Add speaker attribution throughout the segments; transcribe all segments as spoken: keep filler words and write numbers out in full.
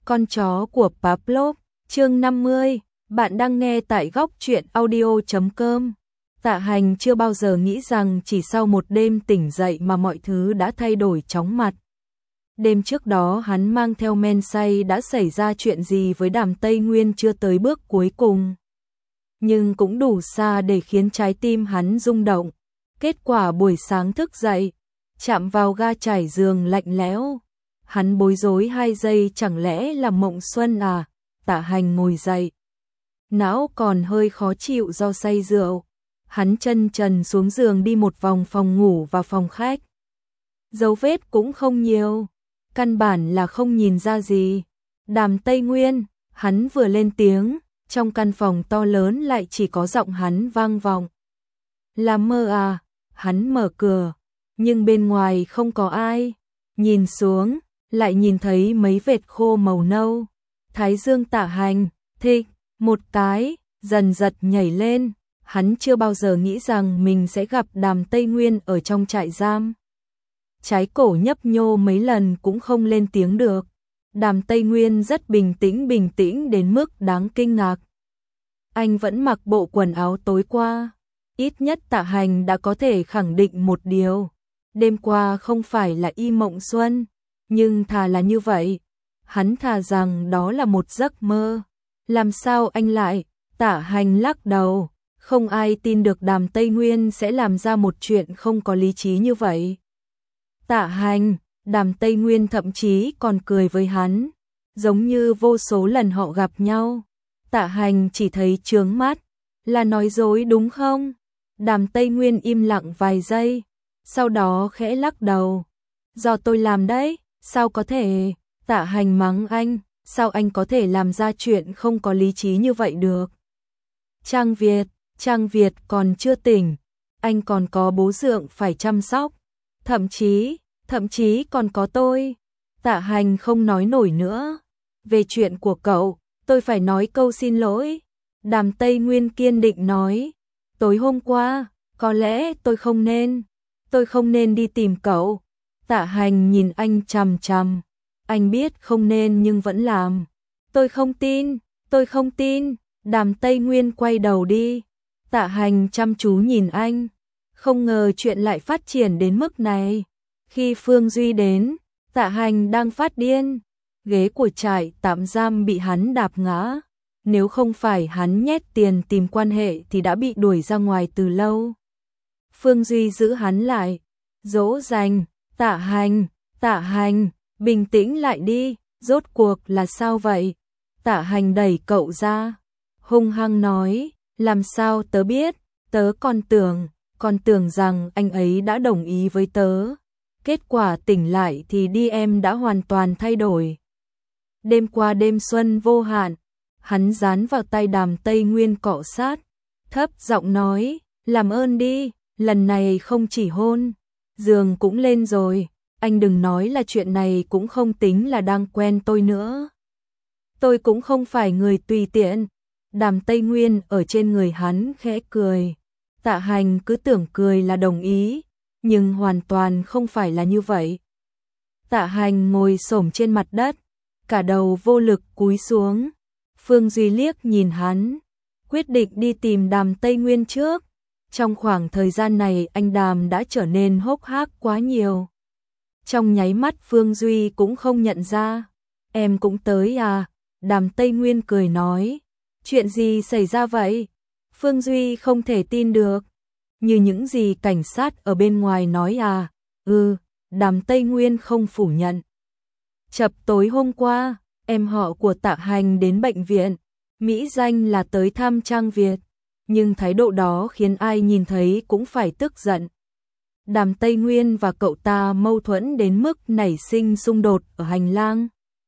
Speaker 1: Con chó của Pavlov, chương năm mươi, bạn đang nghe tại góc truyện audio chấm com. Tạ Hành chưa bao giờ nghĩ rằng chỉ sau một đêm tỉnh dậy mà mọi thứ đã thay đổi chóng mặt. Đêm trước đó hắn mang theo men say đã xảy ra chuyện gì với Đàm Tây Nguyên chưa tới bước cuối cùng. Nhưng cũng đủ xa để khiến trái tim hắn rung động. Kết quả buổi sáng thức dậy, chạm vào ga trải giường lạnh lẽo. Hắn bối rối hai giây, chẳng lẽ là mộng xuân à? Tạ Hành ngồi dậy, não còn hơi khó chịu do say rượu. Hắn chân trần xuống giường đi một vòng phòng ngủ và phòng khách. Dấu vết cũng không nhiều, căn bản là không nhìn ra gì. Đàm Tây Nguyên, hắn vừa lên tiếng, trong căn phòng to lớn lại chỉ có giọng hắn vang vọng. Là mơ à? Hắn mở cửa, nhưng bên ngoài không có ai. Nhìn xuống, lại nhìn thấy mấy vệt khô màu nâu. Thái dương Tạ Hành, thịch, một cái, dần giật nhảy lên. Hắn chưa bao giờ nghĩ rằng mình sẽ gặp Đàm Tây Nguyên ở trong trại giam. Trái cổ nhấp nhô mấy lần cũng không lên tiếng được. Đàm Tây Nguyên rất bình tĩnh, bình tĩnh đến mức đáng kinh ngạc. Anh vẫn mặc bộ quần áo tối qua. Ít nhất Tạ Hành đã có thể khẳng định một điều. Đêm qua không phải là y mộng xuân, nhưng thà là như vậy. Hắn thà rằng đó là một giấc mơ. Làm sao anh lại? Tạ Hành lắc đầu. Không ai tin được Đàm Tây Nguyên sẽ làm ra một chuyện không có lý trí như vậy. Tạ Hành, Đàm Tây Nguyên thậm chí còn cười với hắn, giống như vô số lần họ gặp nhau. Tạ Hành chỉ thấy chướng mắt. Là nói dối đúng không? Đàm Tây Nguyên im lặng vài giây, sau đó khẽ lắc đầu. Do tôi làm đấy, sao có thể? Tạ Hành mắng anh, sao anh có thể làm ra chuyện không có lý trí như vậy được? Trang Việt, Trang Việt còn chưa tỉnh, anh còn có bố dượng phải chăm sóc, thậm chí, thậm chí còn có tôi. Tạ Hành không nói nổi nữa. Về chuyện của cậu, tôi phải nói câu xin lỗi. Đàm Tây Nguyên kiên định nói. Tối hôm qua, có lẽ tôi không nên, tôi không nên đi tìm cậu. Tạ Hành nhìn anh chằm chằm. Anh biết không nên nhưng vẫn làm. Tôi không tin, tôi không tin. Đàm Tây Nguyên quay đầu đi. Tạ Hành chăm chú nhìn anh. Không ngờ chuyện lại phát triển đến mức này. Khi Phương Duy đến, Tạ Hành đang phát điên. Ghế của trại tạm giam bị hắn đạp ngã. Nếu không phải hắn nhét tiền tìm quan hệ thì đã bị đuổi ra ngoài từ lâu. Phương Duy giữ hắn lại, dỗ dành. Tạ Hành, Tạ Hành, bình tĩnh lại đi, rốt cuộc là sao vậy? Tạ Hành đẩy cậu ra, hung hăng nói, làm sao tớ biết, tớ còn tưởng, còn tưởng rằng anh ấy đã đồng ý với tớ. Kết quả tỉnh lại thì đi em đã hoàn toàn thay đổi. Đêm qua đêm xuân vô hạn, hắn dán vào tay Đàm Tây Nguyên cọ sát, thấp giọng nói, làm ơn đi, lần này không chỉ hôn, giường cũng lên rồi, anh đừng nói là chuyện này cũng không tính là đang quen tôi nữa. Tôi cũng không phải người tùy tiện. Đàm Tây Nguyên ở trên người hắn khẽ cười. Tạ Hành cứ tưởng cười là đồng ý, nhưng hoàn toàn không phải là như vậy. Tạ Hành ngồi xổm trên mặt đất, cả đầu vô lực cúi xuống. Phương Duy liếc nhìn hắn, quyết định đi tìm Đàm Tây Nguyên trước. Trong khoảng thời gian này anh Đàm đã trở nên hốc hác quá nhiều. Trong nháy mắt Phương Duy cũng không nhận ra. Em cũng tới à? Đàm Tây Nguyên cười nói. Chuyện gì xảy ra vậy? Phương Duy không thể tin được. Như những gì cảnh sát ở bên ngoài nói à? Ừ, Đàm Tây Nguyên không phủ nhận. Chập tối hôm qua, em họ của Tạ Hành đến bệnh viện, mỹ danh là tới thăm Trang Việt, nhưng thái độ đó khiến ai nhìn thấy cũng phải tức giận. Đàm Tây Nguyên và cậu ta mâu thuẫn đến mức nảy sinh xung đột ở hành lang.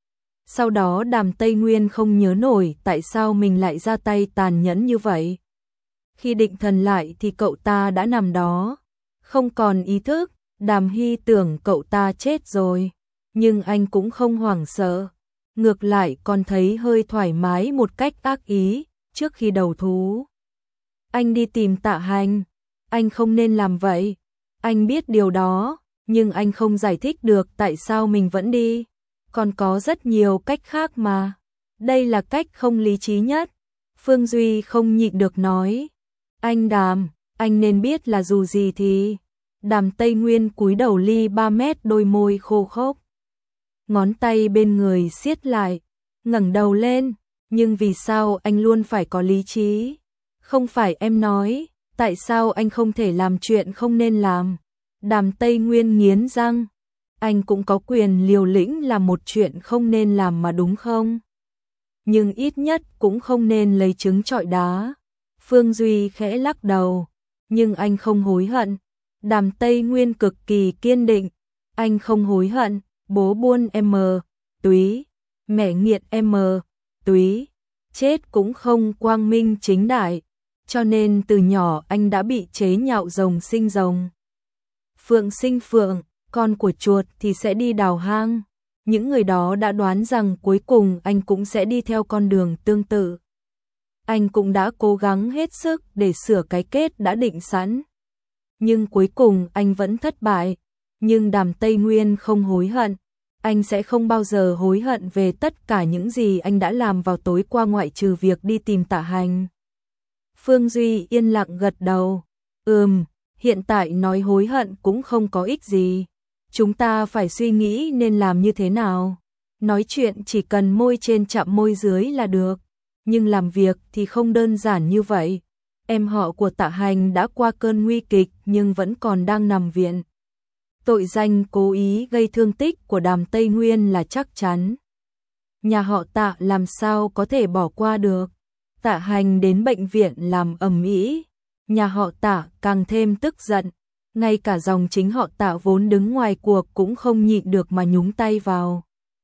Speaker 1: Sau đó Đàm Tây Nguyên không nhớ nổi tại sao mình lại ra tay tàn nhẫn như vậy. Khi định thần lại thì cậu ta đã nằm đó, không còn ý thức. Đàm Hy tưởng cậu ta chết rồi, nhưng anh cũng không hoảng sợ. Ngược lại còn thấy hơi thoải mái một cách ác ý trước khi đầu thú. Anh đi tìm Tạ Hành, anh không nên làm vậy. Anh biết điều đó, nhưng anh không giải thích được tại sao mình vẫn đi. Còn có rất nhiều cách khác mà. Đây là cách không lý trí nhất. Phương Duy không nhịn được nói. Anh Đàm, anh nên biết là dù gì thì... Đàm Tây Nguyên cúi đầu ly ba mét, đôi môi khô khốc. Ngón tay bên người siết lại, ngẩng đầu lên. Nhưng vì sao anh luôn phải có lý trí? Không phải em nói, tại sao anh không thể làm chuyện không nên làm? Đàm Tây Nguyên nghiến răng. Anh cũng có quyền liều lĩnh làm một chuyện không nên làm mà đúng không? Nhưng ít nhất cũng không nên lấy trứng trọi đá. Phương Duy khẽ lắc đầu, nhưng anh không hối hận. Đàm Tây Nguyên cực kỳ kiên định, anh không hối hận. Bố buôn em túy, mẹ nghiện em túy, chết cũng không quang minh chính đại, cho nên từ nhỏ anh đã bị chế nhạo rồng sinh rồng, phượng sinh phượng, con của chuột thì sẽ đi đào hang. Những người đó đã đoán rằng cuối cùng anh cũng sẽ đi theo con đường tương tự. Anh cũng đã cố gắng hết sức để sửa cái kết đã định sẵn. Nhưng cuối cùng anh vẫn thất bại. Nhưng Đàm Tây Nguyên không hối hận. Anh sẽ không bao giờ hối hận về tất cả những gì anh đã làm vào tối qua, ngoại trừ việc đi tìm Tạ Hành. Phương Duy yên lặng gật đầu. Ừm, hiện tại nói hối hận cũng không có ích gì. Chúng ta phải suy nghĩ nên làm như thế nào. Nói chuyện chỉ cần môi trên chạm môi dưới là được. Nhưng làm việc thì không đơn giản như vậy. Em họ của Tạ Hành đã qua cơn nguy kịch nhưng vẫn còn đang nằm viện. Tội danh cố ý gây thương tích của Đàm Tây Nguyên là chắc chắn. Nhà họ Tạ làm sao có thể bỏ qua được. Tạ Hành đến bệnh viện làm ầm ĩ, nhà họ Tạ càng thêm tức giận. Ngay cả dòng chính họ Tạ vốn đứng ngoài cuộc cũng không nhịn được mà nhúng tay vào.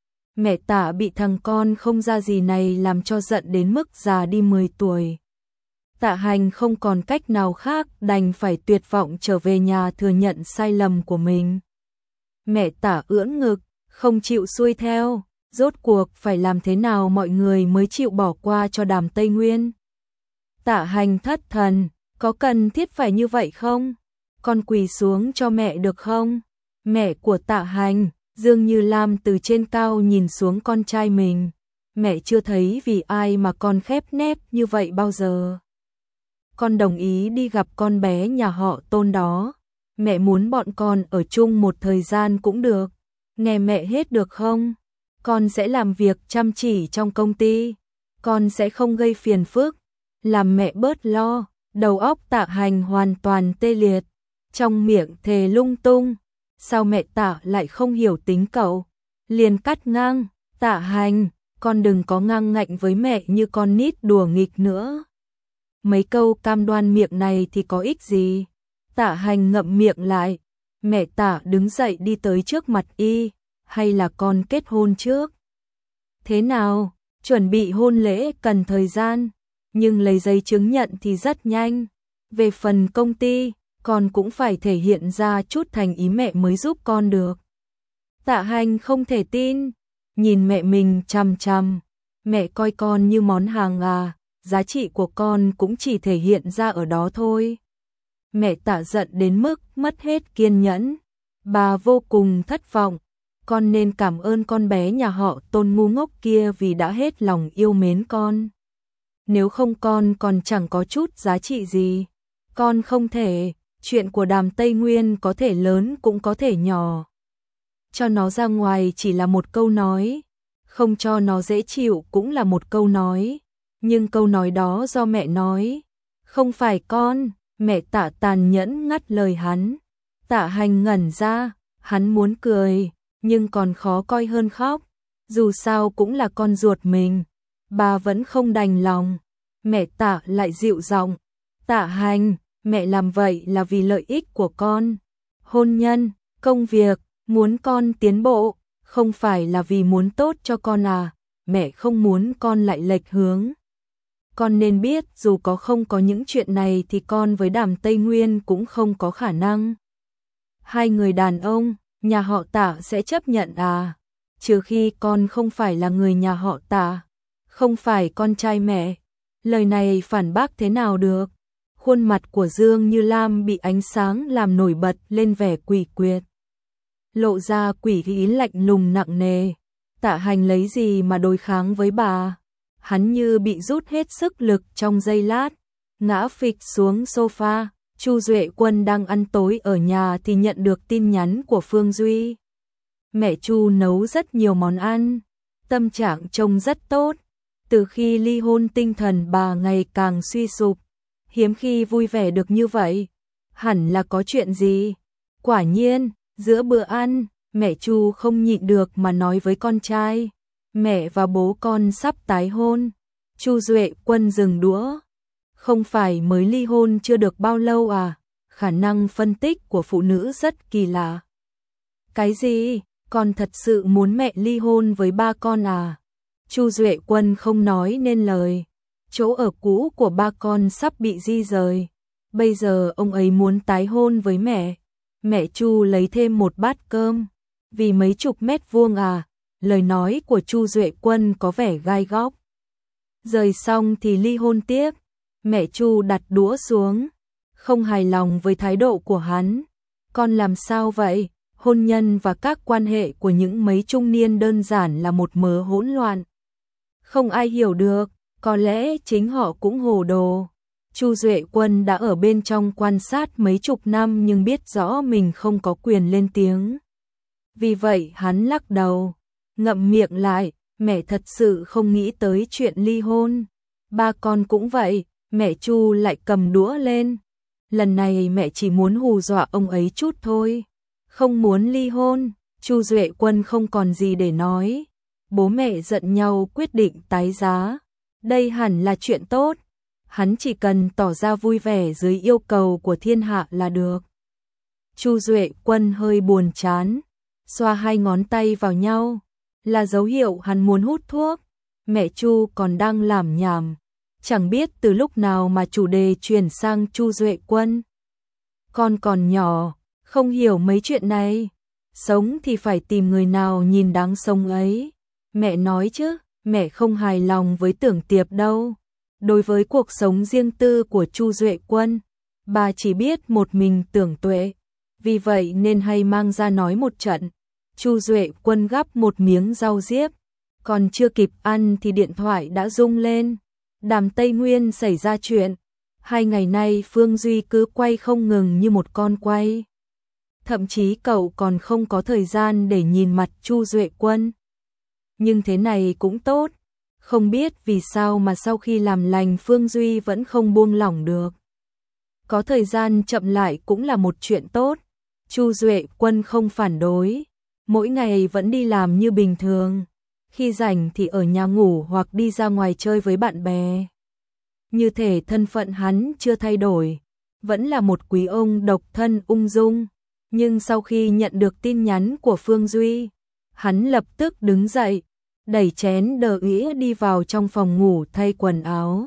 Speaker 1: Mẹ Tạ bị thằng con không ra gì này làm cho giận đến mức già đi mười tuổi. Tạ Hành không còn cách nào khác, đành phải tuyệt vọng trở về nhà thừa nhận sai lầm của mình. Mẹ Tạ ưỡn ngực, không chịu xuôi theo, rốt cuộc phải làm thế nào mọi người mới chịu bỏ qua cho Đàm Tây Nguyên. Tạ Hành thất thần, có cần thiết phải như vậy không? Con quỳ xuống cho mẹ được không? Mẹ của Tạ Hành, Dương Như Lam từ trên cao nhìn xuống con trai mình. Mẹ chưa thấy vì ai mà con khép nép như vậy bao giờ. Con đồng ý đi gặp con bé nhà họ Tôn đó. Mẹ muốn bọn con ở chung một thời gian cũng được. Nghe mẹ hết được không? Con sẽ làm việc chăm chỉ trong công ty. Con sẽ không gây phiền phức. Làm mẹ bớt lo. Đầu óc Tạ Hành hoàn toàn tê liệt. Trong miệng thề lung tung. Sao mẹ Tạ lại không hiểu tính cậu? Liền cắt ngang. Tạ Hành, con đừng có ngang ngạnh với mẹ như con nít đùa nghịch nữa. Mấy câu cam đoan miệng này thì có ích gì? Tạ Hành ngậm miệng lại. Mẹ Tạ đứng dậy đi tới trước mặt y. Hay là con kết hôn trước? Thế nào? Chuẩn bị hôn lễ cần thời gian. Nhưng lấy giấy chứng nhận thì rất nhanh. Về phần công ty, con cũng phải thể hiện ra chút thành ý mẹ mới giúp con được. Tạ Hành không thể tin. Nhìn mẹ mình chằm chằm. Mẹ coi con như món hàng à? Giá trị của con cũng chỉ thể hiện ra ở đó thôi. Mẹ Tạ giận đến mức mất hết kiên nhẫn. Bà vô cùng thất vọng. Con nên cảm ơn con bé nhà họ Tôn ngu ngốc kia vì đã hết lòng yêu mến con. Nếu không con còn chẳng có chút giá trị gì. Con không thể, chuyện của Đàm Tây Nguyên có thể lớn cũng có thể nhỏ. Cho nó ra ngoài chỉ là một câu nói. Không cho nó dễ chịu cũng là một câu nói. Nhưng câu nói đó do mẹ nói. Không phải con. Mẹ Tạ tàn nhẫn ngắt lời hắn. Tạ Hành ngẩn ra. Hắn muốn cười. Nhưng còn khó coi hơn khóc. Dù sao cũng là con ruột mình. Bà vẫn không đành lòng. Mẹ Tạ lại dịu giọng. Tạ Hành, mẹ làm vậy là vì lợi ích của con. Hôn nhân, công việc, muốn con tiến bộ. Không phải là vì muốn tốt cho con à. Mẹ không muốn con lại lệch hướng. Con nên biết dù có không có những chuyện này thì con với Đàm Tây Nguyên cũng không có khả năng. Hai người đàn ông, nhà họ Tạ sẽ chấp nhận à? Trừ khi con không phải là người nhà họ Tạ, không phải con trai mẹ. Lời này phản bác thế nào được? Khuôn mặt của Dương Như Lam bị ánh sáng làm nổi bật lên vẻ quỷ quyệt. Lộ ra quỷ ý lạnh lùng nặng nề. Tạ Hành lấy gì mà đối kháng với bà? Hắn như bị rút hết sức lực trong giây lát, ngã phịch xuống sofa. Chu Duệ Quân đang ăn tối ở nhà thì nhận được tin nhắn của Phương Duy. Mẹ Chu nấu rất nhiều món ăn, tâm trạng trông rất tốt. Từ khi ly hôn tinh thần bà ngày càng suy sụp, hiếm khi vui vẻ được như vậy. Hẳn là có chuyện gì? Quả nhiên, giữa bữa ăn, mẹ Chu không nhịn được mà nói với con trai, mẹ và bố con sắp tái hôn. Chu Duệ Quân dừng đũa. Không phải mới ly hôn chưa được bao lâu à? Khả năng phân tích của phụ nữ rất kỳ lạ. Cái gì? Con thật sự muốn mẹ ly hôn với ba con à? Chu Duệ Quân không nói nên lời. Chỗ ở cũ của ba con sắp bị di rời. Bây giờ ông ấy muốn tái hôn với mẹ. Mẹ Chu lấy thêm một bát cơm. Vì mấy chục mét vuông à? Lời nói của Chu Duệ Quân có vẻ gai góc. Rời xong thì ly hôn tiếp. Mẹ Chu đặt đũa xuống, không hài lòng với thái độ của hắn. Con làm sao vậy? Hôn nhân và các quan hệ của những mấy trung niên đơn giản là một mớ hỗn loạn. Không ai hiểu được, có lẽ chính họ cũng hồ đồ. Chu Duệ Quân đã ở bên trong quan sát mấy chục năm nhưng biết rõ mình không có quyền lên tiếng. Vì vậy hắn lắc đầu, ngậm miệng lại, mẹ thật sự không nghĩ tới chuyện ly hôn. Ba con cũng vậy. Mẹ Chu lại cầm đũa lên. Lần này mẹ chỉ muốn hù dọa ông ấy chút thôi. Không muốn ly hôn. Chu Duệ Quân không còn gì để nói. Bố mẹ giận nhau quyết định tái giá. Đây hẳn là chuyện tốt. Hắn chỉ cần tỏ ra vui vẻ dưới yêu cầu của thiên hạ là được. Chu Duệ Quân hơi buồn chán. Xoa hai ngón tay vào nhau. Là dấu hiệu hắn muốn hút thuốc. Mẹ Chu còn đang làm nhảm. Chẳng biết từ lúc nào mà chủ đề chuyển sang Chu Duệ Quân. Con còn nhỏ, không hiểu mấy chuyện này. Sống thì phải tìm người nào nhìn đáng sống ấy. Mẹ nói chứ, mẹ không hài lòng với Tưởng Tiệp đâu. Đối với cuộc sống riêng tư của Chu Duệ Quân, bà chỉ biết một mình Tưởng Tuệ. Vì vậy nên hay mang ra nói một trận. Chu Duệ Quân gắp một miếng rau diếp. Còn chưa kịp ăn thì điện thoại đã rung lên. Đàm Tây Nguyên xảy ra chuyện. Hai ngày nay Phương Duy cứ quay không ngừng như một con quay. Thậm chí cậu còn không có thời gian để nhìn mặt Chu Duệ Quân. Nhưng thế này cũng tốt. Không biết vì sao mà sau khi làm lành Phương Duy vẫn không buông lỏng được. Có thời gian chậm lại cũng là một chuyện tốt. Chu Duệ Quân không phản đối. Mỗi ngày vẫn đi làm như bình thường. Khi rảnh thì ở nhà ngủ hoặc đi ra ngoài chơi với bạn bè. Như thể thân phận hắn chưa thay đổi, vẫn là một quý ông độc thân ung dung. Nhưng sau khi nhận được tin nhắn của Phương Duy, hắn lập tức đứng dậy, đẩy chén đờ ĩa đi vào trong phòng ngủ thay quần áo.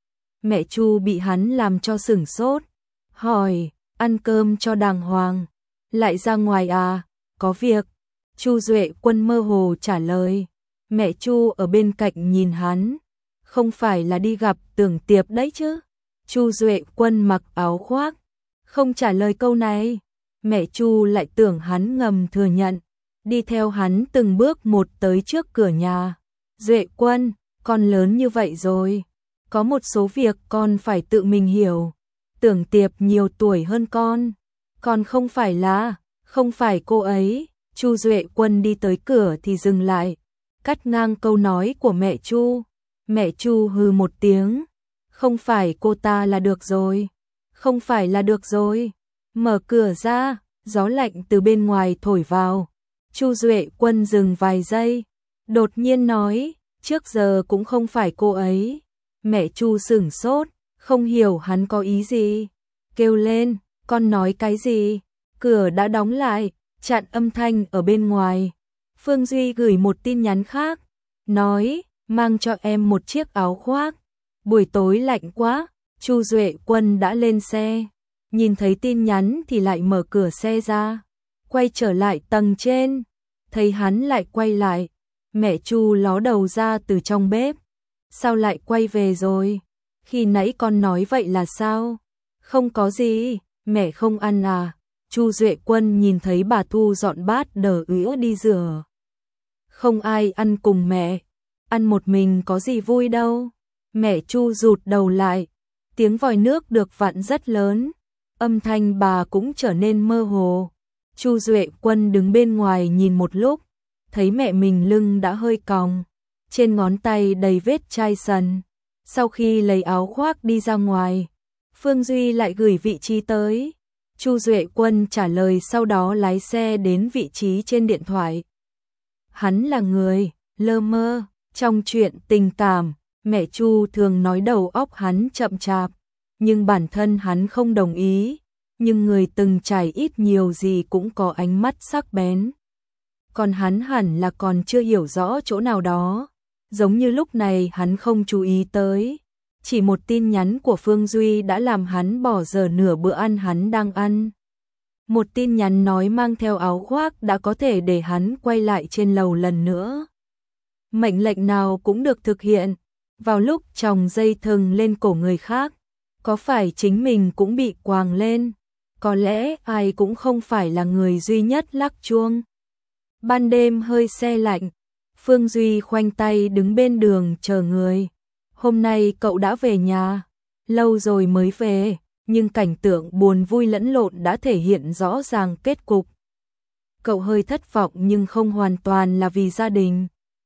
Speaker 1: Mẹ Chu bị hắn làm cho sửng sốt, hỏi, ăn cơm cho đàng hoàng, lại ra ngoài à, có việc. Chu Duệ Quân mơ hồ trả lời. Mẹ Chu ở bên cạnh nhìn hắn, không phải là đi gặp Tưởng Tiệp đấy chứ. Chu Duệ Quân mặc áo khoác, không trả lời câu này. Mẹ Chu lại tưởng hắn ngầm thừa nhận, đi theo hắn từng bước một tới trước cửa nhà. Duệ Quân, con lớn như vậy rồi, có một số việc con phải tự mình hiểu. Tưởng Tiệp nhiều tuổi hơn con, con không phải là, không phải cô ấy. Chu Duệ Quân đi tới cửa thì dừng lại, cắt ngang câu nói của mẹ Chu. Mẹ Chu hừ một tiếng, không phải cô ta là được rồi, không phải là được rồi. Mở cửa ra, gió lạnh từ bên ngoài thổi vào. Chu Duệ Quân dừng vài giây, đột nhiên nói, trước giờ cũng không phải cô ấy. Mẹ Chu sửng sốt, không hiểu hắn có ý gì. Kêu lên, con nói cái gì? Cửa đã đóng lại, chặn âm thanh ở bên ngoài. Phương Duy gửi một tin nhắn khác, nói, mang cho em một chiếc áo khoác. Buổi tối lạnh quá. Chu Duệ Quân đã lên xe, nhìn thấy tin nhắn thì lại mở cửa xe ra, quay trở lại tầng trên, thấy hắn lại quay lại. Mẹ Chu ló đầu ra từ trong bếp, sao lại quay về rồi? Khi nãy con nói vậy là sao? Không có gì, mẹ không ăn à? Chu Duệ Quân nhìn thấy bà Thu dọn bát đờ ứa đi rửa không ai ăn cùng mẹ, ăn một mình có gì vui đâu. Mẹ Chu rụt đầu lại, tiếng vòi nước được vặn rất lớn, âm thanh bà cũng trở nên mơ hồ. Chu Duệ Quân đứng bên ngoài nhìn một lúc, thấy mẹ mình lưng đã hơi còng, trên ngón tay đầy vết chai sần. Sau khi lấy áo khoác đi ra ngoài, Phương Duy lại gửi vị trí tới. Chu Duệ Quân trả lời sau đó lái xe đến vị trí trên điện thoại. Hắn là người lơ mơ, trong chuyện tình cảm, mẹ Chu thường nói đầu óc hắn chậm chạp, nhưng bản thân hắn không đồng ý, nhưng người từng trải ít nhiều gì cũng có ánh mắt sắc bén. Còn hắn hẳn là còn chưa hiểu rõ chỗ nào đó, giống như lúc này hắn không chú ý tới. Chỉ một tin nhắn của Phương Duy đã làm hắn bỏ dở nửa bữa ăn hắn đang ăn. Một tin nhắn nói mang theo áo khoác đã có thể để hắn quay lại trên lầu lần nữa. Mệnh lệnh nào cũng được thực hiện. Vào lúc chồng dây thừng lên cổ người khác, có phải chính mình cũng bị quàng lên? Có lẽ ai cũng không phải là người duy nhất lắc chuông. Ban đêm hơi se lạnh, Phương Duy khoanh tay đứng bên đường chờ người. Hôm nay cậu đã về nhà, lâu rồi mới về, nhưng cảnh tượng buồn vui lẫn lộn đã thể hiện rõ ràng kết cục. Cậu hơi thất vọng nhưng không hoàn toàn là vì gia đình.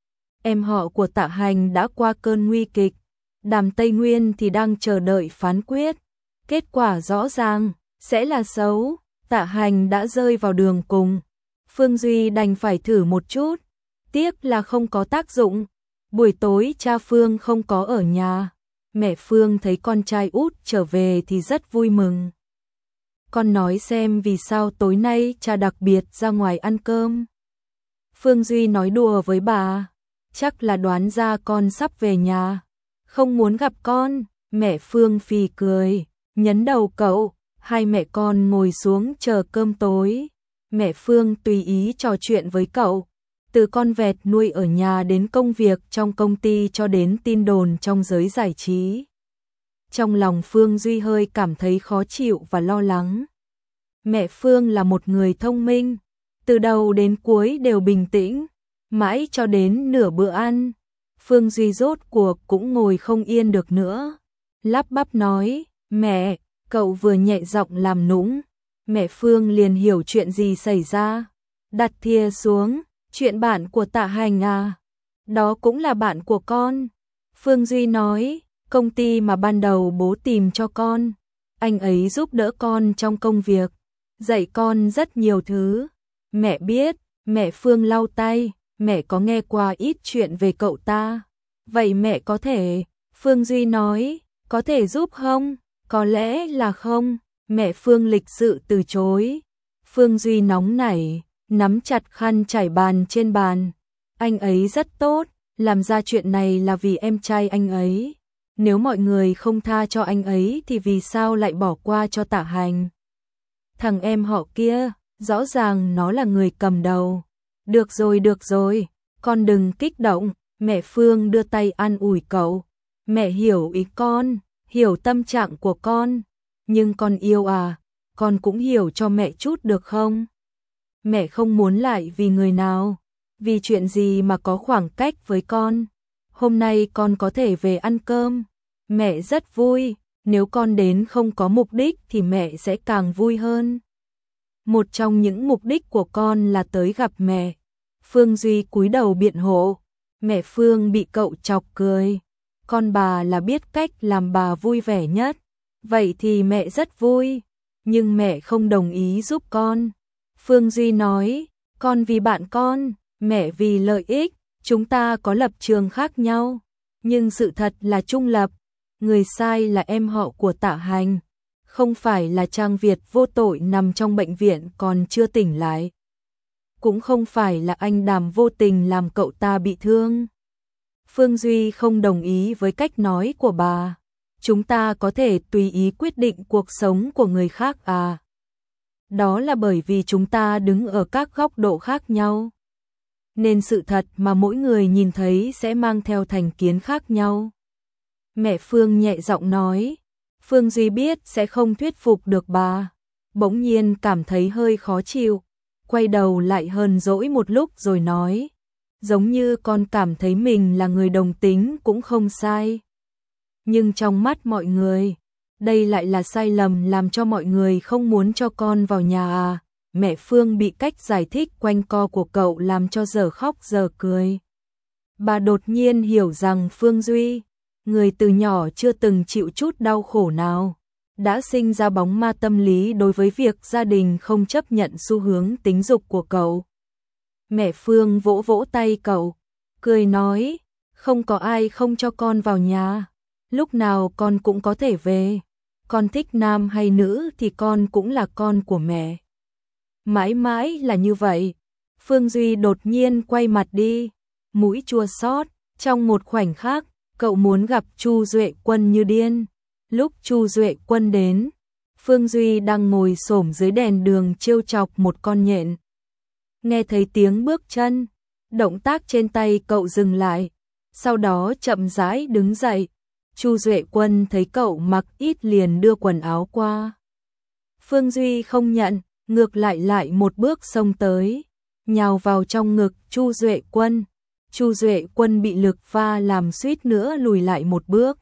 Speaker 1: Em họ của Tạ Hành đã qua cơn nguy kịch, Đàm Tây Nguyên thì đang chờ đợi phán quyết. Kết quả rõ ràng sẽ là xấu, Tạ Hành đã rơi vào đường cùng. Phương Duy đành phải thử một chút, tiếc là không có tác dụng. Buổi tối cha Phương không có ở nhà, mẹ Phương thấy con trai út trở về thì rất vui mừng. Con nói xem vì sao tối nay cha đặc biệt ra ngoài ăn cơm. Phương Duy nói đùa với bà, chắc là đoán ra con sắp về nhà, không muốn gặp con. Mẹ Phương phì cười, nhấn đầu cậu. Hai mẹ con ngồi xuống chờ cơm tối. Mẹ Phương tùy ý trò chuyện với cậu, từ con vẹt nuôi ở nhà đến công việc trong công ty cho đến tin đồn trong giới giải trí. Trong lòng Phương Duy hơi cảm thấy khó chịu và lo lắng. Mẹ Phương là một người thông minh, từ đầu đến cuối đều bình tĩnh, mãi cho đến nửa bữa ăn, Phương Duy rốt cuộc cũng ngồi không yên được nữa. Lắp bắp nói, mẹ, cậu vừa nhẹ giọng làm nũng. Mẹ Phương liền hiểu chuyện gì xảy ra, đặt thìa xuống. Chuyện bạn của Tạ Hành à? Đó cũng là bạn của con. Phương Duy nói, công ty mà ban đầu bố tìm cho con, anh ấy giúp đỡ con trong công việc, dạy con rất nhiều thứ. Mẹ biết. Mẹ Phương lau tay, mẹ có nghe qua ít chuyện về cậu ta. Vậy mẹ có thể, Phương Duy nói, có thể giúp không? Có lẽ là không. Mẹ Phương lịch sự từ chối. Phương Duy nóng nảy, nắm chặt khăn trải bàn trên bàn. Anh ấy rất tốt, làm ra chuyện này là vì em trai anh ấy. Nếu mọi người không tha cho anh ấy thì vì sao lại bỏ qua cho Tạ Hành? Thằng em họ kia, rõ ràng nó là người cầm đầu. Được rồi, được rồi, con đừng kích động. Mẹ Phương đưa tay an ủi cậu. Mẹ hiểu ý con, hiểu tâm trạng của con. Nhưng con yêu à, con cũng hiểu cho mẹ chút được không? Mẹ không muốn lại vì người nào, vì chuyện gì mà có khoảng cách với con. Hôm nay con có thể về ăn cơm, mẹ rất vui. Nếu con đến không có mục đích thì mẹ sẽ càng vui hơn. Một trong những mục đích của con là tới gặp mẹ. Phương Duy cúi đầu biện hộ. Mẹ Phương bị cậu chọc cười. Con bà là biết cách làm bà vui vẻ nhất. Vậy thì mẹ rất vui, nhưng mẹ không đồng ý giúp con. Phương Duy nói, con vì bạn con, mẹ vì lợi ích, chúng ta có lập trường khác nhau, nhưng sự thật là trung lập. Người sai là em họ của Tạ Hành, không phải là Trang Việt vô tội nằm trong bệnh viện còn chưa tỉnh lại. Cũng không phải là anh Đàm vô tình làm cậu ta bị thương. Phương Duy không đồng ý với cách nói của bà. Chúng ta có thể tùy ý quyết định cuộc sống của người khác à? Đó là bởi vì chúng ta đứng ở các góc độ khác nhau. Nên sự thật mà mỗi người nhìn thấy sẽ mang theo thành kiến khác nhau. Mẹ Phương nhẹ giọng nói. Phương Duy biết sẽ không thuyết phục được bà. Bỗng nhiên cảm thấy hơi khó chịu. Quay đầu lại hờn dỗi một lúc rồi nói. giống như con cảm thấy mình là người đồng tính cũng không sai. Nhưng trong mắt mọi người, đây lại là sai lầm làm cho mọi người không muốn cho con vào nhà à. Mẹ Phương bị cách giải thích quanh co của cậu làm cho giờ khóc giờ cười. Bà đột nhiên hiểu rằng Phương Duy, người từ nhỏ chưa từng chịu chút đau khổ nào, đã sinh ra bóng ma tâm lý đối với việc gia đình không chấp nhận xu hướng tính dục của cậu. Mẹ Phương vỗ vỗ tay cậu, cười nói, không có ai không cho con vào nhà, lúc nào con cũng có thể về, con thích nam hay nữ thì con cũng là con của mẹ. Mãi mãi là như vậy. Phương Duy đột nhiên quay mặt đi, mũi chua xót, trong một khoảnh khắc, cậu muốn gặp Chu Duệ Quân như điên. Lúc Chu Duệ Quân đến, Phương Duy đang ngồi xổm dưới đèn đường trêu chọc một con nhện. Nghe thấy tiếng bước chân, động tác trên tay cậu dừng lại, sau đó chậm rãi đứng dậy. Chu Duệ Quân thấy cậu mặc ít liền đưa quần áo qua. Phương Duy không nhận, ngược lại lại một bước xông tới, nhào vào trong ngực Chu Duệ Quân. Chu Duệ Quân bị lực va làm suýt nữa lùi lại một bước.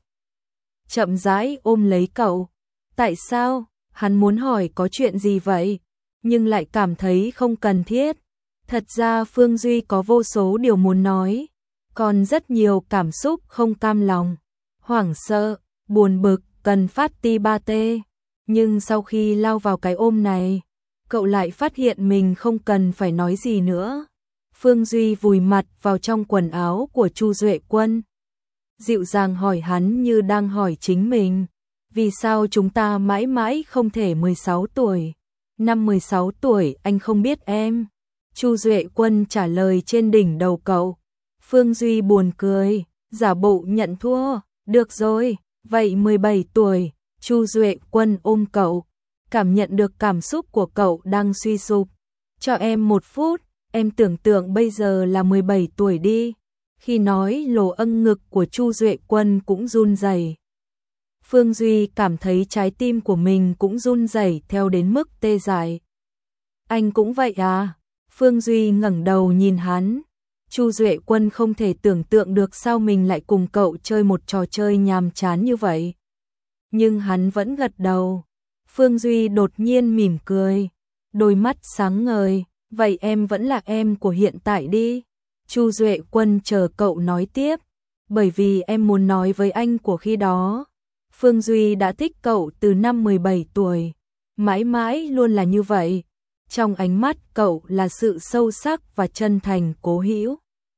Speaker 1: Chậm rãi ôm lấy cậu. Tại sao? Hắn muốn hỏi có chuyện gì vậy, nhưng lại cảm thấy không cần thiết. Thật ra Phương Duy có vô số điều muốn nói, còn rất nhiều cảm xúc không cam lòng, hoảng sợ, buồn bực, cần phát ti ba tê. Nhưng sau khi lao vào cái ôm này, cậu lại phát hiện mình không cần phải nói gì nữa. Phương Duy vùi mặt vào trong quần áo của Chu Duệ Quân, dịu dàng hỏi hắn như đang hỏi chính mình, vì sao chúng ta mãi mãi không thể mười sáu tuổi? Năm mười sáu tuổi anh không biết em. Chu Duệ Quân trả lời trên đỉnh đầu cậu. Phương Duy buồn cười, giả bộ nhận thua, được rồi, vậy mười bảy tuổi. Chu Duệ Quân ôm cậu, cảm nhận được cảm xúc của cậu đang suy sụp. Cho em một phút, em tưởng tượng bây giờ là mười bảy tuổi đi. Khi nói lồ âng ngực của Chu Duệ Quân cũng run rẩy. Phương Duy cảm thấy trái tim của mình cũng run rẩy theo đến mức tê dại. Anh cũng vậy à? Phương Duy ngẩng đầu nhìn hắn. Chu Duệ Quân không thể tưởng tượng được sao mình lại cùng cậu chơi một trò chơi nhàm chán như vậy. Nhưng hắn vẫn gật đầu. Phương Duy đột nhiên mỉm cười, đôi mắt sáng ngời, vậy em vẫn là em của hiện tại đi. Chu Duệ Quân chờ cậu nói tiếp, bởi vì em muốn nói với anh của khi đó. Phương Duy đã thích cậu từ năm mười bảy tuổi, mãi mãi luôn là như vậy. Trong ánh mắt cậu là sự sâu sắc và chân thành cố hữu.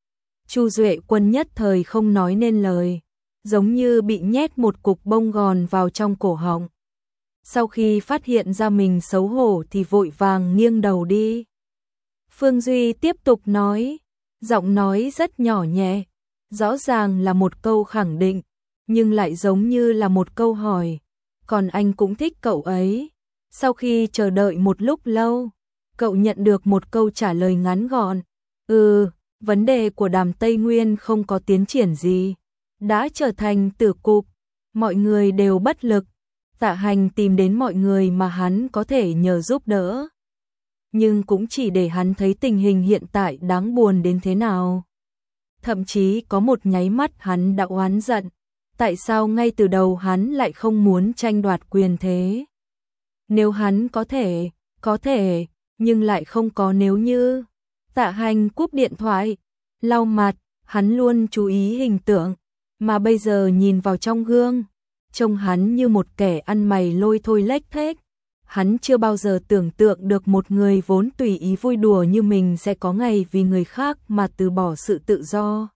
Speaker 1: Chu Duệ Quân nhất thời không nói nên lời, giống như bị nhét một cục bông gòn vào trong cổ họng. Sau khi phát hiện ra mình xấu hổ thì vội vàng nghiêng đầu đi. Phương Duy tiếp tục nói, giọng nói rất nhỏ nhẹ, rõ ràng là một câu khẳng định, nhưng lại giống như là một câu hỏi. Còn anh cũng thích cậu ấy. Sau khi chờ đợi một lúc lâu, cậu nhận được một câu trả lời ngắn gọn. Ừ, vấn đề của Đàm Tây Nguyên không có tiến triển gì, đã trở thành tử cục, mọi người đều bất lực. Tạ Hành tìm đến mọi người mà hắn có thể nhờ giúp đỡ, nhưng cũng chỉ để hắn thấy tình hình hiện tại đáng buồn đến thế nào. Thậm chí có một nháy mắt hắn đã oán giận, tại sao ngay từ đầu hắn lại không muốn tranh đoạt quyền thế. Nếu hắn có thể, có thể, nhưng lại không có nếu như. Tạ Hành cúp điện thoại, lau mặt, hắn luôn chú ý hình tượng, mà bây giờ nhìn vào trong gương, trông hắn như một kẻ ăn mày lôi thôi lếch thếch. Hắn chưa bao giờ tưởng tượng được một người vốn tùy ý vui đùa như mình sẽ có ngày vì người khác mà từ bỏ sự tự do.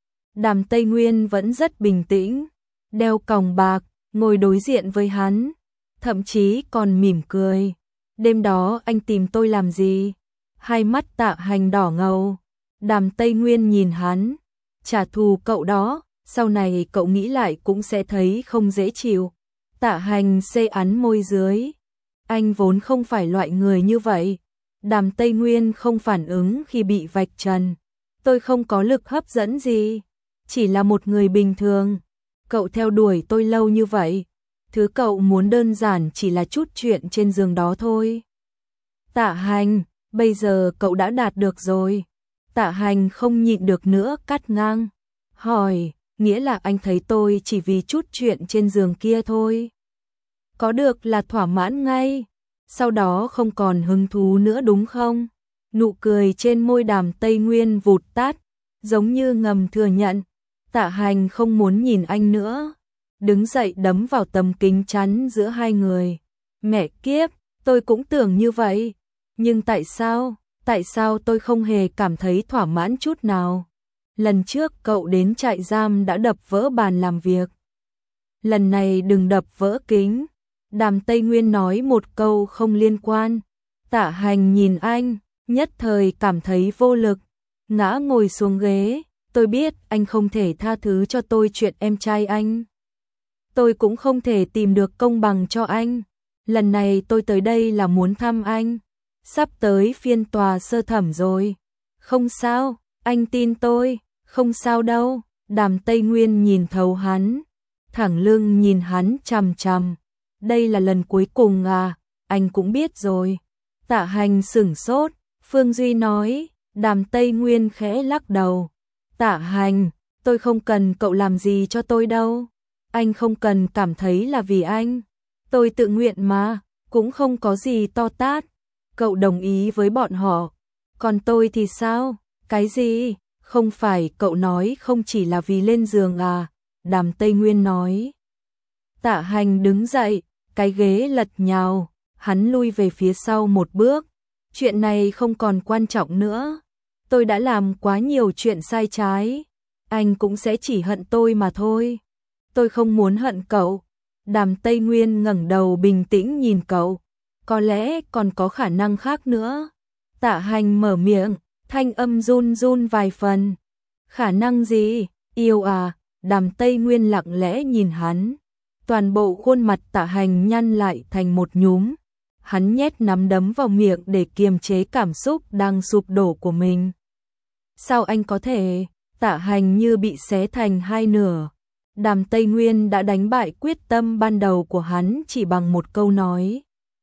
Speaker 1: Đàm Tây Nguyên vẫn rất bình tĩnh, đeo còng bạc, ngồi đối diện với hắn, thậm chí còn mỉm cười. Đêm đó anh tìm tôi làm gì? Hai mắt Tạ Hành đỏ ngầu. Đàm Tây Nguyên nhìn hắn, trả thù cậu đó, sau này cậu nghĩ lại cũng sẽ thấy không dễ chịu. Tạ Hành xê ắn môi dưới. Anh vốn không phải loại người như vậy. Đàm Tây Nguyên không phản ứng khi bị vạch trần. Tôi không có lực hấp dẫn gì, chỉ là một người bình thường. Cậu theo đuổi tôi lâu như vậy, thứ cậu muốn đơn giản chỉ là chút chuyện trên giường đó thôi. Tạ Hành, bây giờ cậu đã đạt được rồi. Tạ Hành không nhịn được nữa cắt ngang, hỏi, nghĩa là anh thấy tôi chỉ vì chút chuyện trên giường kia thôi. Có được là thỏa mãn ngay, sau đó không còn hứng thú nữa đúng không? Nụ cười trên môi Đàm Tây Nguyên vụt tắt, giống như ngầm thừa nhận. Tạ Hành không muốn nhìn anh nữa, đứng dậy đấm vào tấm kính chắn giữa hai người. Mẹ kiếp, tôi cũng tưởng như vậy, nhưng tại sao, tại sao tôi không hề cảm thấy thỏa mãn chút nào? Lần trước cậu đến trại giam đã đập vỡ bàn làm việc. Lần này đừng đập vỡ kính. Đàm Tây Nguyên nói một câu không liên quan. Tạ Hành nhìn anh, nhất thời cảm thấy vô lực, ngã ngồi xuống ghế. Tôi biết anh không thể tha thứ cho tôi chuyện em trai anh. Tôi cũng không thể tìm được công bằng cho anh. Lần này tôi tới đây là muốn thăm anh. Sắp tới phiên tòa sơ thẩm rồi. Không sao, anh tin tôi, không sao đâu. Đàm Tây Nguyên nhìn thấu hắn, thẳng lưng nhìn hắn chằm chằm. Đây là lần cuối cùng à, anh cũng biết rồi. Tạ Hành sửng sốt, Phương Duy nói. Đàm Tây Nguyên khẽ lắc đầu. Tạ Hành, tôi không cần cậu làm gì cho tôi đâu. Anh không cần cảm thấy là vì anh. Tôi tự nguyện mà, cũng không có gì to tát. Cậu đồng ý với bọn họ. Còn tôi thì sao? Cái gì? Không phải cậu nói không chỉ là vì lên giường à? Đàm Tây Nguyên nói. Tạ Hành đứng dậy, cái ghế lật nhào, hắn lui về phía sau một bước. Chuyện này không còn quan trọng nữa. Tôi đã làm quá nhiều chuyện sai trái. Anh cũng sẽ chỉ hận tôi mà thôi. Tôi không muốn hận cậu. Đàm Tây Nguyên ngẩng đầu bình tĩnh nhìn cậu. Có lẽ còn có khả năng khác nữa. Tạ Hành mở miệng, thanh âm run run vài phần. Khả năng gì? Yêu à? Đàm Tây Nguyên lặng lẽ nhìn hắn. Toàn bộ khuôn mặt Tạ Hành nhăn lại thành một nhúm. Hắn nhét nắm đấm vào miệng để kiềm chế cảm xúc đang sụp đổ của mình. Sao anh có thể? Tạ Hành như bị xé thành hai nửa. Đàm Tây Nguyên đã đánh bại quyết tâm ban đầu của hắn chỉ bằng một câu nói.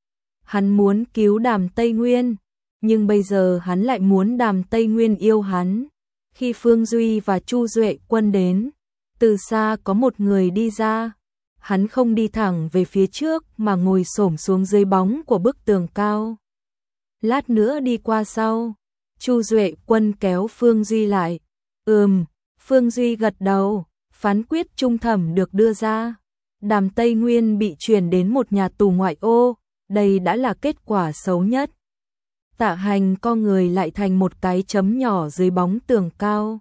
Speaker 1: Hắn muốn cứu Đàm Tây Nguyên, nhưng bây giờ hắn lại muốn Đàm Tây Nguyên yêu hắn. Khi Phương Duy và Chu Duệ Quân đến, từ xa có một người đi ra. Hắn không đi thẳng về phía trước mà ngồi xổm xuống dưới bóng của bức tường cao. Lát nữa đi qua sau. Chu Duệ Quân kéo Phương Duy lại. Ừm, Phương Duy gật đầu. Phán quyết trung thẩm được đưa ra. Đàm Tây Nguyên bị chuyển đến một nhà tù ngoại ô. Đây đã là kết quả xấu nhất. Tạ Hành co người lại thành một cái chấm nhỏ dưới bóng tường cao.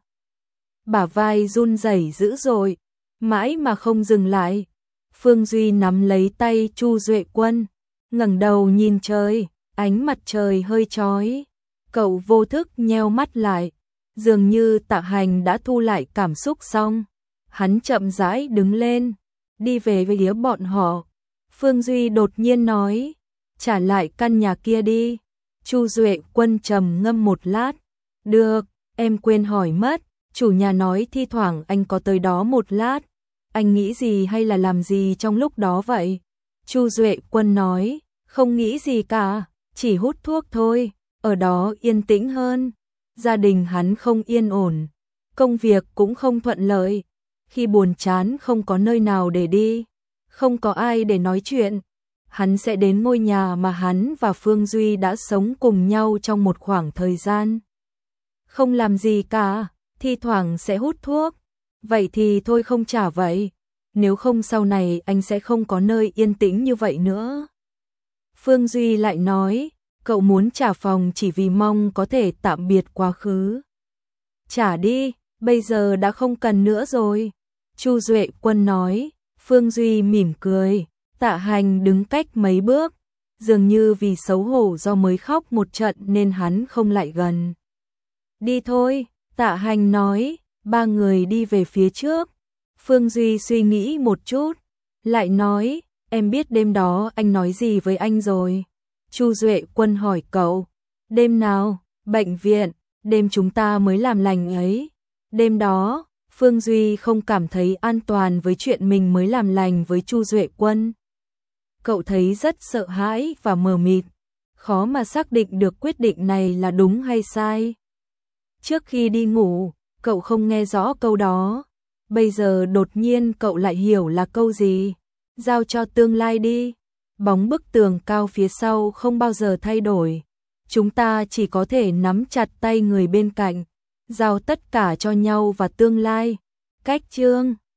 Speaker 1: Bả vai run rẩy dữ dội, mãi mà không dừng lại. Phương Duy nắm lấy tay Chu Duệ Quân, ngẩng đầu nhìn trời, ánh mặt trời hơi chói. Cậu vô thức nheo mắt lại, dường như Tạ Hành đã thu lại cảm xúc xong. Hắn chậm rãi đứng lên, đi về với phía bọn họ. Phương Duy đột nhiên nói, trả lại căn nhà kia đi. Chu Duệ Quân trầm ngâm một lát. Được, em quên hỏi mất, chủ nhà nói thi thoảng anh có tới đó một lát. Anh nghĩ gì hay là làm gì trong lúc đó vậy? Chu Duệ Quân nói, không nghĩ gì cả, chỉ hút thuốc thôi, ở đó yên tĩnh hơn. Gia đình hắn không yên ổn, công việc cũng không thuận lợi. Khi buồn chán không có nơi nào để đi, không có ai để nói chuyện, hắn sẽ đến ngôi nhà mà hắn và Phương Duy đã sống cùng nhau trong một khoảng thời gian. Không làm gì cả, thi thoảng sẽ hút thuốc. Vậy thì thôi không trả vậy, nếu không sau này anh sẽ không có nơi yên tĩnh như vậy nữa. Phương Duy lại nói, cậu muốn trả phòng chỉ vì mong có thể tạm biệt quá khứ. Trả đi, bây giờ đã không cần nữa rồi. Chu Duệ Quân nói. Phương Duy mỉm cười. Tạ Hành đứng cách mấy bước, dường như vì xấu hổ do mới khóc một trận nên hắn không lại gần. Đi thôi, Tạ Hành nói. Ba người đi về phía trước. Phương Duy suy nghĩ một chút, lại nói, em biết đêm đó anh nói gì với anh rồi. Chu Duệ Quân hỏi cậu. Đêm nào? Bệnh viện, đêm chúng ta mới làm lành ấy. Đêm đó, Phương Duy không cảm thấy an toàn với chuyện mình mới làm lành với Chu Duệ Quân. Cậu thấy rất sợ hãi và mờ mịt, khó mà xác định được quyết định này là đúng hay sai. Trước khi đi ngủ, cậu không nghe rõ câu đó. Bây giờ đột nhiên cậu lại hiểu là câu gì. Giao cho tương lai đi. Bóng bức tường cao phía sau không bao giờ thay đổi. Chúng ta chỉ có thể nắm chặt tay người bên cạnh, giao tất cả cho nhau và tương lai. Cách chương